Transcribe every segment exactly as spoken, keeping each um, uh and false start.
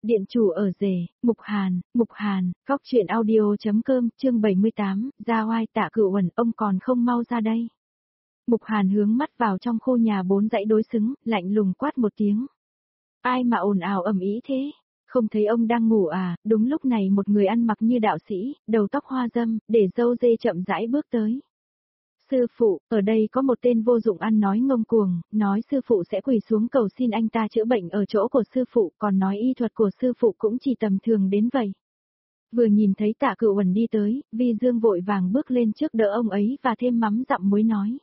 Điện chủ ở rể, Mục Hàn, Mục Hàn, góc truyện audio.com, chương bảy mươi tám, ra oai Tạ Cửu Uẩn, ông còn không mau ra đây. Mục Hàn hướng mắt vào trong khu nhà bốn dãy đối xứng, lạnh lùng quát một tiếng. Ai mà ồn ào ầm ĩ thế? Không thấy ông đang ngủ à? Đúng lúc này một người ăn mặc như đạo sĩ, đầu tóc hoa dâm, để râu dê chậm rãi bước tới. Sư phụ, ở đây có một tên vô dụng ăn nói ngông cuồng, nói sư phụ sẽ quỳ xuống cầu xin anh ta chữa bệnh ở chỗ của sư phụ, còn nói y thuật của sư phụ cũng chỉ tầm thường đến vậy. Vừa nhìn thấy Tạ Cửu Uẩn đi tới, Vi Dương vội vàng bước lên trước đỡ ông ấy và thêm mắm dặm muối nói.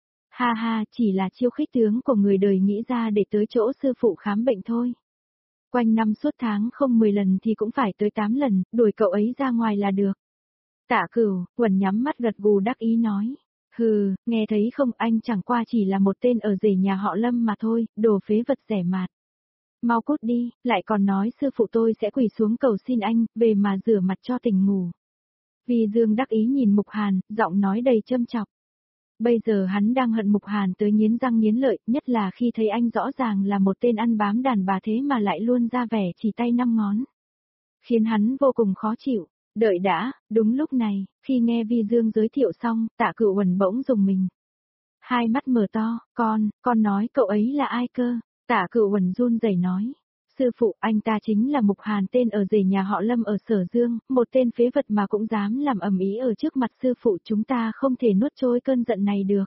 Ha ha, chỉ là chiêu khích tướng của người đời nghĩ ra để tới chỗ sư phụ khám bệnh thôi. Quanh năm suốt tháng không mười lần thì cũng phải tới tám lần, đuổi cậu ấy ra ngoài là được. Tạ Cửu Uẩn nhắm mắt gật gù đắc ý nói. Hừ, nghe thấy không, anh chẳng qua chỉ là một tên ở rể nhà họ Lâm mà thôi, đồ phế vật rẻ mạt. Mau cút đi, lại còn nói sư phụ tôi sẽ quỳ xuống cầu xin anh, về mà rửa mặt cho tỉnh ngủ. Vi Dương đắc ý nhìn Mục Hàn, giọng nói đầy châm chọc. Bây giờ hắn đang hận Mục Hàn tới nghiến răng nghiến lợi, nhất là khi thấy anh rõ ràng là một tên ăn bám đàn bà thế mà lại luôn ra vẻ chỉ tay năm ngón. Khiến hắn vô cùng khó chịu. Đợi đã, đúng lúc này, khi nghe Vi Dương giới thiệu xong, Tạ Cửu Uẩn bỗng rùng mình. Hai mắt mở to, con, con nói cậu ấy là ai cơ? Tạ Cửu Uẩn run rẩy nói. Sư phụ, anh ta chính là Mục Hàn, tên ở rể nhà họ Lâm ở Sở Dương, một tên phế vật mà cũng dám làm ầm ĩ ở trước mặt sư phụ, chúng ta không thể nuốt trôi cơn giận này được.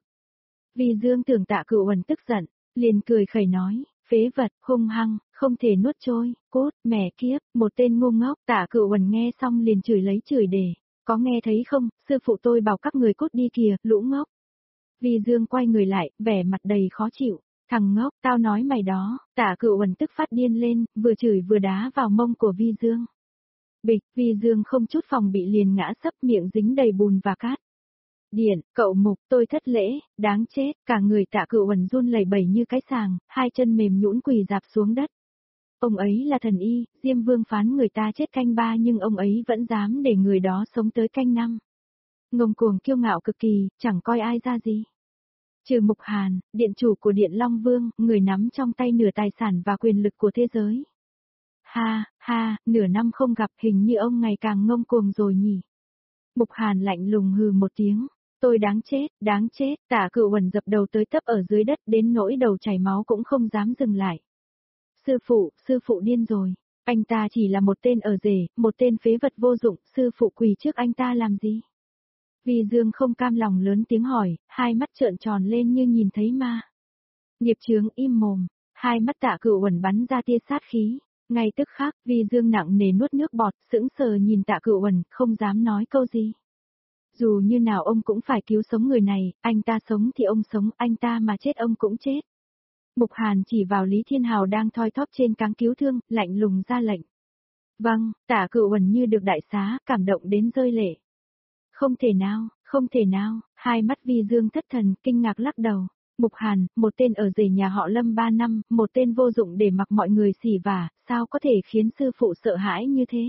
Vi Dương tưởng Tạ Cửu Uẩn tức giận, liền cười khẩy nói. Phế vật, hung hăng, không thể nuốt trôi, cốt, mẹ kiếp, một tên ngu ngốc. Tạ Cửu Uẩn nghe xong liền chửi lấy chửi để, có nghe thấy không, sư phụ tôi bảo các người cút đi kìa, lũ ngốc. Vi Dương quay người lại, vẻ mặt đầy khó chịu, thằng ngốc, tao nói mày đó. Tạ Cửu Uẩn tức phát điên lên, vừa chửi vừa đá vào mông của Vi Dương. Bịch, Vi Dương không chút phòng bị liền ngã sấp, miệng dính đầy bùn và cát. Điện, cậu Mục, tôi thất lễ, đáng chết, cả người Tạ Cửu Uẩn run lẩy bẩy như cái sàng, hai chân mềm nhũn quỳ rạp xuống đất. Ông ấy là thần y, Diêm Vương phán người ta chết canh ba nhưng ông ấy vẫn dám để người đó sống tới canh năm. Ngông cuồng kiêu ngạo cực kỳ, chẳng coi ai ra gì. Trừ Mục Hàn, điện chủ của Điện Long Vương, người nắm trong tay nửa tài sản và quyền lực của thế giới. Ha, ha, nửa năm không gặp, hình như ông ngày càng ngông cuồng rồi nhỉ. Mục Hàn lạnh lùng hừ một tiếng. Tôi đáng chết, đáng chết. Tạ Cửu Uẩn dập đầu tới tấp ở dưới đất, đến nỗi đầu chảy máu cũng không dám dừng lại. Sư phụ, sư phụ điên rồi. Anh ta chỉ là một tên ở rể, một tên phế vật vô dụng, sư phụ quỳ trước anh ta làm gì? Vi Dương không cam lòng lớn tiếng hỏi, hai mắt trợn tròn lên như nhìn thấy ma. Nghiệp chướng, im mồm. Hai mắt Tạ Cửu Uẩn bắn ra tia sát khí. Ngay tức khắc, Vi Dương nặng nề nuốt nước bọt, sững sờ nhìn Tạ Cửu Uẩn, không dám nói câu gì. Dù như nào ông cũng phải cứu sống người này, anh ta sống thì ông sống, anh ta mà chết ông cũng chết. Mục Hàn chỉ vào Lý Thiên Hào đang thoi thóp trên cáng cứu thương, lạnh lùng ra lệnh. Vâng, Tạ Cửu Uẩn như được đại xá, cảm động đến rơi lệ. Không thể nào, không thể nào, hai mắt Vi Dương thất thần, kinh ngạc lắc đầu. Mục Hàn, một tên ở rể nhà họ Lâm ba năm, một tên vô dụng để mặc mọi người xỉ vả, sao có thể khiến sư phụ sợ hãi như thế?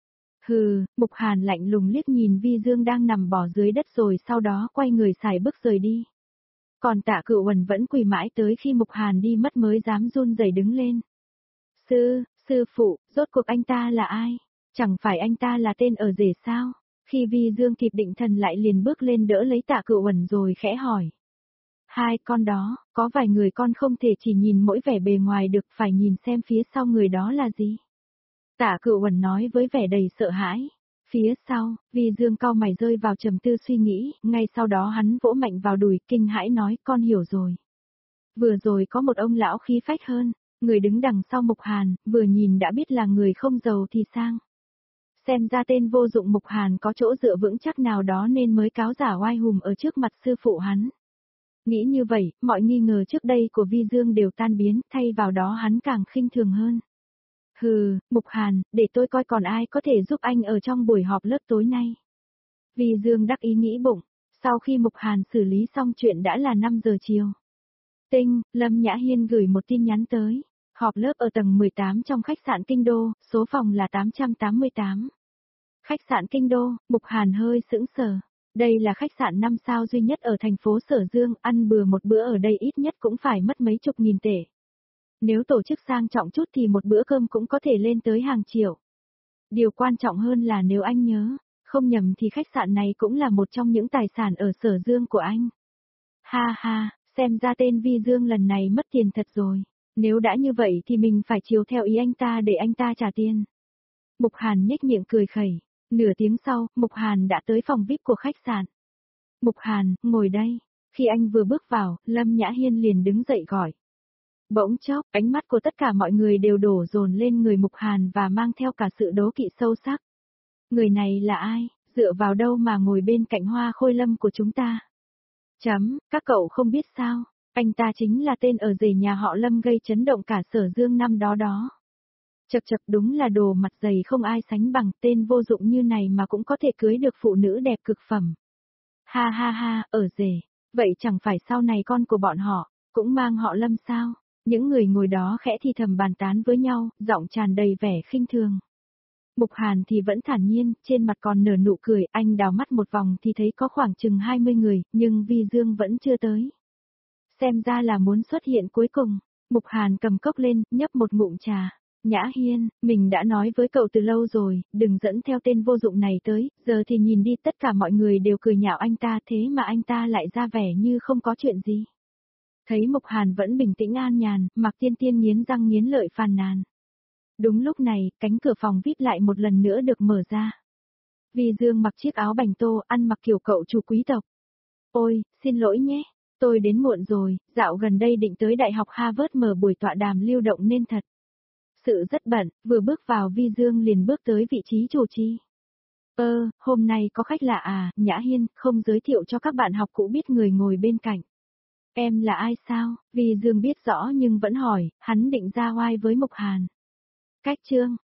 Hừ, Mục Hàn lạnh lùng liếc nhìn Vi Dương đang nằm bò dưới đất rồi sau đó quay người xài bước rời đi. Còn Tạ Cửu Uẩn vẫn quỳ mãi tới khi Mục Hàn đi mất mới dám run rẩy đứng lên. Sư, sư phụ, rốt cuộc anh ta là ai? Chẳng phải anh ta là tên ở rể sao? Khi Vi Dương kịp định thần lại liền bước lên đỡ lấy Tạ Cửu Uẩn rồi khẽ hỏi. Hai con đó, có vài người con không thể chỉ nhìn mỗi vẻ bề ngoài được, phải nhìn xem phía sau người đó là gì. Tạ Cửu Uẩn nói với vẻ đầy sợ hãi. Phía sau, Vi Dương cau mày rơi vào trầm tư suy nghĩ, ngay sau đó hắn vỗ mạnh vào đùi, kinh hãi nói, con hiểu rồi. Vừa rồi có một ông lão khí phách hơn, người đứng đằng sau Mục Hàn, vừa nhìn đã biết là người không giàu thì sang. Xem ra tên vô dụng Mục Hàn có chỗ dựa vững chắc nào đó nên mới cáo giả oai hùng ở trước mặt sư phụ hắn. Nghĩ như vậy, mọi nghi ngờ trước đây của Vi Dương đều tan biến, thay vào đó hắn càng khinh thường hơn. Hừ, Mục Hàn, để tôi coi còn ai có thể giúp anh ở trong buổi họp lớp tối nay. Vi Dương đắc ý nghĩ bụng, sau khi Mục Hàn xử lý xong chuyện đã là năm giờ chiều. Tinh, Lâm Nhã Hiên gửi một tin nhắn tới, họp lớp ở tầng mười tám trong khách sạn Kinh Đô, số phòng là tám trăm tám mươi tám. Khách sạn Kinh Đô, Mục Hàn hơi sững sờ. Đây là khách sạn năm sao duy nhất ở thành phố Sở Dương, ăn bừa một bữa ở đây ít nhất cũng phải mất mấy chục nghìn tệ. Nếu tổ chức sang trọng chút thì một bữa cơm cũng có thể lên tới hàng triệu. Điều quan trọng hơn là nếu anh nhớ, không nhầm thì khách sạn này cũng là một trong những tài sản ở Sở Dương của anh. Ha ha, xem ra tên Vi Dương lần này mất tiền thật rồi. Nếu đã như vậy thì mình phải chiều theo ý anh ta để anh ta trả tiền. Mục Hàn nhếch miệng cười khẩy. Nửa tiếng sau, Mục Hàn đã tới phòng vi ai pi của khách sạn. Mục Hàn, ngồi đây. Khi anh vừa bước vào, Lâm Nhã Hiên liền đứng dậy gọi. Bỗng chốc, ánh mắt của tất cả mọi người đều đổ dồn lên người Mục Hàn và mang theo cả sự đố kỵ sâu sắc. Người này là ai, dựa vào đâu mà ngồi bên cạnh Hoa Khôi Lâm của chúng ta? Chấm, các cậu không biết sao, anh ta chính là tên ở rể nhà họ Lâm gây chấn động cả Sở Dương năm đó đó. Chật chật, đúng là đồ mặt dày không ai sánh bằng, tên vô dụng như này mà cũng có thể cưới được phụ nữ đẹp cực phẩm. Ha ha ha, ở rể, vậy chẳng phải sau này con của bọn họ, cũng mang họ Lâm sao? Những người ngồi đó khẽ thì thầm bàn tán với nhau, giọng tràn đầy vẻ khinh thường. Mục Hàn thì vẫn thản nhiên, trên mặt còn nở nụ cười, anh đào mắt một vòng thì thấy có khoảng chừng hai mươi người, nhưng Vi Dương vẫn chưa tới. Xem ra là muốn xuất hiện cuối cùng. Mục Hàn cầm cốc lên, nhấp một ngụm trà. Nhã Hiên, mình đã nói với cậu từ lâu rồi, đừng dẫn theo tên vô dụng này tới, giờ thì nhìn đi, tất cả mọi người đều cười nhạo anh ta, thế mà anh ta lại ra vẻ như không có chuyện gì. Thấy Mục Hàn vẫn bình tĩnh an nhàn, Mạc Tiên Tiên nghiến răng nghiến lợi phàn nàn. Đúng lúc này, cánh cửa phòng vi ai pi lại một lần nữa được mở ra. Vi Dương mặc chiếc áo bành tô, ăn mặc kiểu cậu chủ quý tộc. Ôi, xin lỗi nhé, tôi đến muộn rồi, dạo gần đây định tới Đại học Harvard mở buổi tọa đàm lưu động nên thật. Sự rất bận, vừa bước vào Vi Dương liền bước tới vị trí chủ trì. Ơ, hôm nay có khách lạ à, Nhã Hiên, không giới thiệu cho các bạn học cũ biết người ngồi bên cạnh. Em là ai sao? Vi Dương biết rõ nhưng vẫn hỏi, hắn định ra oai với Mục Hàn. Cách chương,